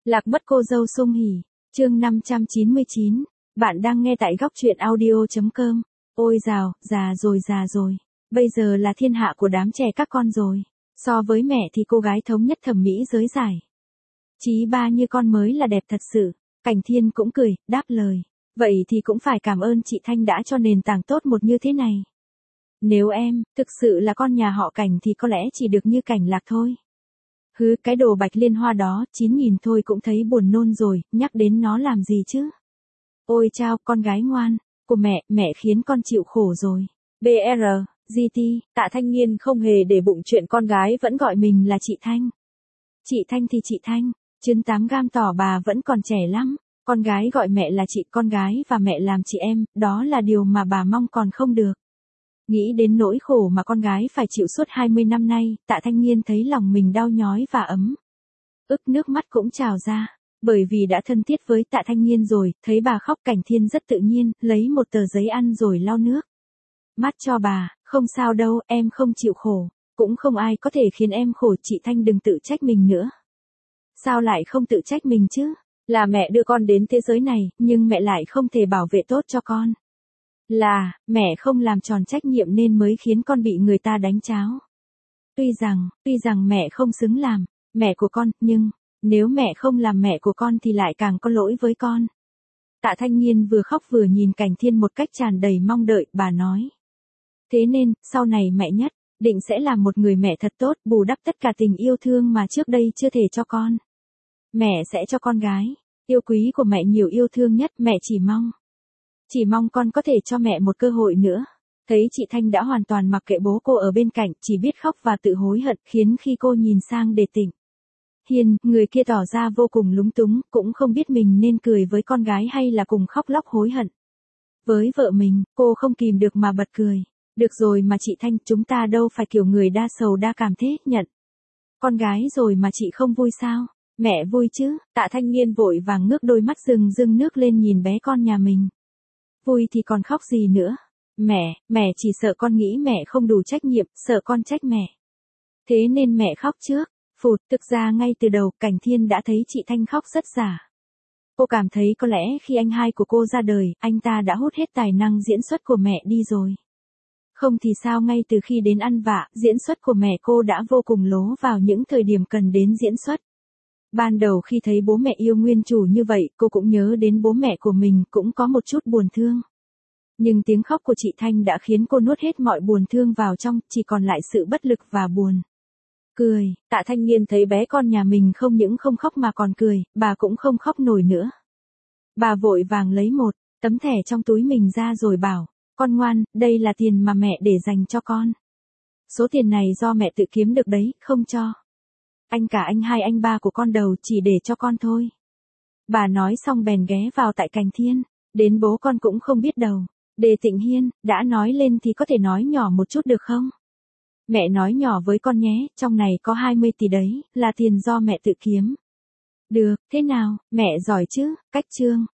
Lạc mất cô dâu sung hỉ, chương 599, bạn đang nghe tại góc truyện audio.com. Ôi dào, già rồi, bây giờ là thiên hạ của đám trẻ các con rồi, so với mẹ thì cô gái thống nhất thẩm mỹ giới giải. Chí ba như con mới là đẹp thật sự, Cảnh Thiên cũng cười, đáp lời, vậy thì cũng phải cảm ơn chị Thanh đã cho nền tảng tốt một như thế này. Nếu em, thực sự là con nhà họ Cảnh thì có lẽ chỉ được như Cảnh Lạc thôi. Hứ, cái đồ Bạch Liên Hoa đó, 9.000 thôi cũng thấy buồn nôn rồi, nhắc đến nó làm gì chứ? Ôi chao, con gái ngoan, của mẹ khiến con chịu khổ rồi. BR, GT, Tạ Thanh Nghiên không hề để bụng chuyện con gái vẫn gọi mình là chị Thanh. Chị Thanh thì chị Thanh, trứng 8 gam tỏ bà vẫn còn trẻ lắm, con gái gọi mẹ là chị, con gái và mẹ làm chị em, đó là điều mà bà mong còn không được. Nghĩ đến nỗi khổ mà con gái phải chịu suốt 20 năm nay, Tạ Thanh Nghiên thấy lòng mình đau nhói và ấm ức, nước mắt cũng trào ra. Bởi vì đã thân thiết với Tạ Thanh Nghiên rồi, thấy bà khóc, Cảnh Thiên rất tự nhiên, lấy một tờ giấy ăn rồi lau nước mắt cho bà, không sao đâu, em không chịu khổ, cũng không ai có thể khiến em khổ, chị Thanh đừng tự trách mình nữa. Sao lại không tự trách mình chứ? Là mẹ đưa con đến thế giới này, nhưng mẹ lại không thể bảo vệ tốt cho con. Là, mẹ không làm tròn trách nhiệm nên mới khiến con bị người ta đánh cháo. Tuy rằng mẹ không xứng làm mẹ của con, nhưng nếu mẹ không làm mẹ của con thì lại càng có lỗi với con. Tạ Thanh Nghiên vừa khóc vừa nhìn Cảnh Thiên một cách tràn đầy mong đợi, bà nói. Thế nên, sau này mẹ nhất định sẽ là một người mẹ thật tốt, bù đắp tất cả tình yêu thương mà trước đây chưa thể cho con. Mẹ sẽ cho con gái yêu quý của mẹ nhiều yêu thương nhất, mẹ chỉ mong con có thể cho mẹ một cơ hội nữa. Thấy chị Thanh đã hoàn toàn mặc kệ bố cô ở bên cạnh, chỉ biết khóc và tự hối hận, khiến khi cô nhìn sang để Tịnh Hiên, người kia tỏ ra vô cùng lúng túng, cũng không biết mình nên cười với con gái hay là cùng khóc lóc hối hận. Với vợ mình, cô không kìm được mà bật cười. Được rồi mà chị Thanh, chúng ta đâu phải kiểu người đa sầu đa cảm thế, nhận con gái rồi mà chị không vui sao? Mẹ vui chứ? Tạ Thanh Nghiên vội vàng ngước đôi mắt rưng nước lên nhìn bé con nhà mình. Vui thì còn khóc gì nữa? Mẹ chỉ sợ con nghĩ mẹ không đủ trách nhiệm, sợ con trách mẹ. Thế nên mẹ khóc trước. Phụt, thực ra ngay từ đầu, Cảnh Thiên đã thấy chị Thanh khóc rất giả. Cô cảm thấy có lẽ khi anh hai của cô ra đời, anh ta đã hút hết tài năng diễn xuất của mẹ đi rồi. Không thì sao ngay từ khi đến ăn vạ, diễn xuất của mẹ cô đã vô cùng lố vào những thời điểm cần đến diễn xuất. Ban đầu khi thấy bố mẹ yêu nguyên chủ như vậy, cô cũng nhớ đến bố mẹ của mình, cũng có một chút buồn thương. Nhưng tiếng khóc của chị Thanh đã khiến cô nuốt hết mọi buồn thương vào trong, chỉ còn lại sự bất lực và buồn cười. Tạ Thanh Nghiên thấy bé con nhà mình không những không khóc mà còn cười, bà cũng không khóc nổi nữa. Bà vội vàng lấy một tấm thẻ trong túi mình ra rồi bảo, con ngoan, đây là tiền mà mẹ để dành cho con. Số tiền này do mẹ tự kiếm được đấy, không cho anh cả anh hai anh ba của con đâu, chỉ để cho con thôi. Bà nói xong bèn ghé vào tại Cảnh Thiên, đến bố con cũng không biết đâu. Đề Tịnh Hiên, đã nói lên thì có thể nói nhỏ một chút được không? Mẹ nói nhỏ với con nhé, trong này có 20 tỷ đấy, là tiền do mẹ tự kiếm. Được, thế nào, mẹ giỏi chứ, cách chương.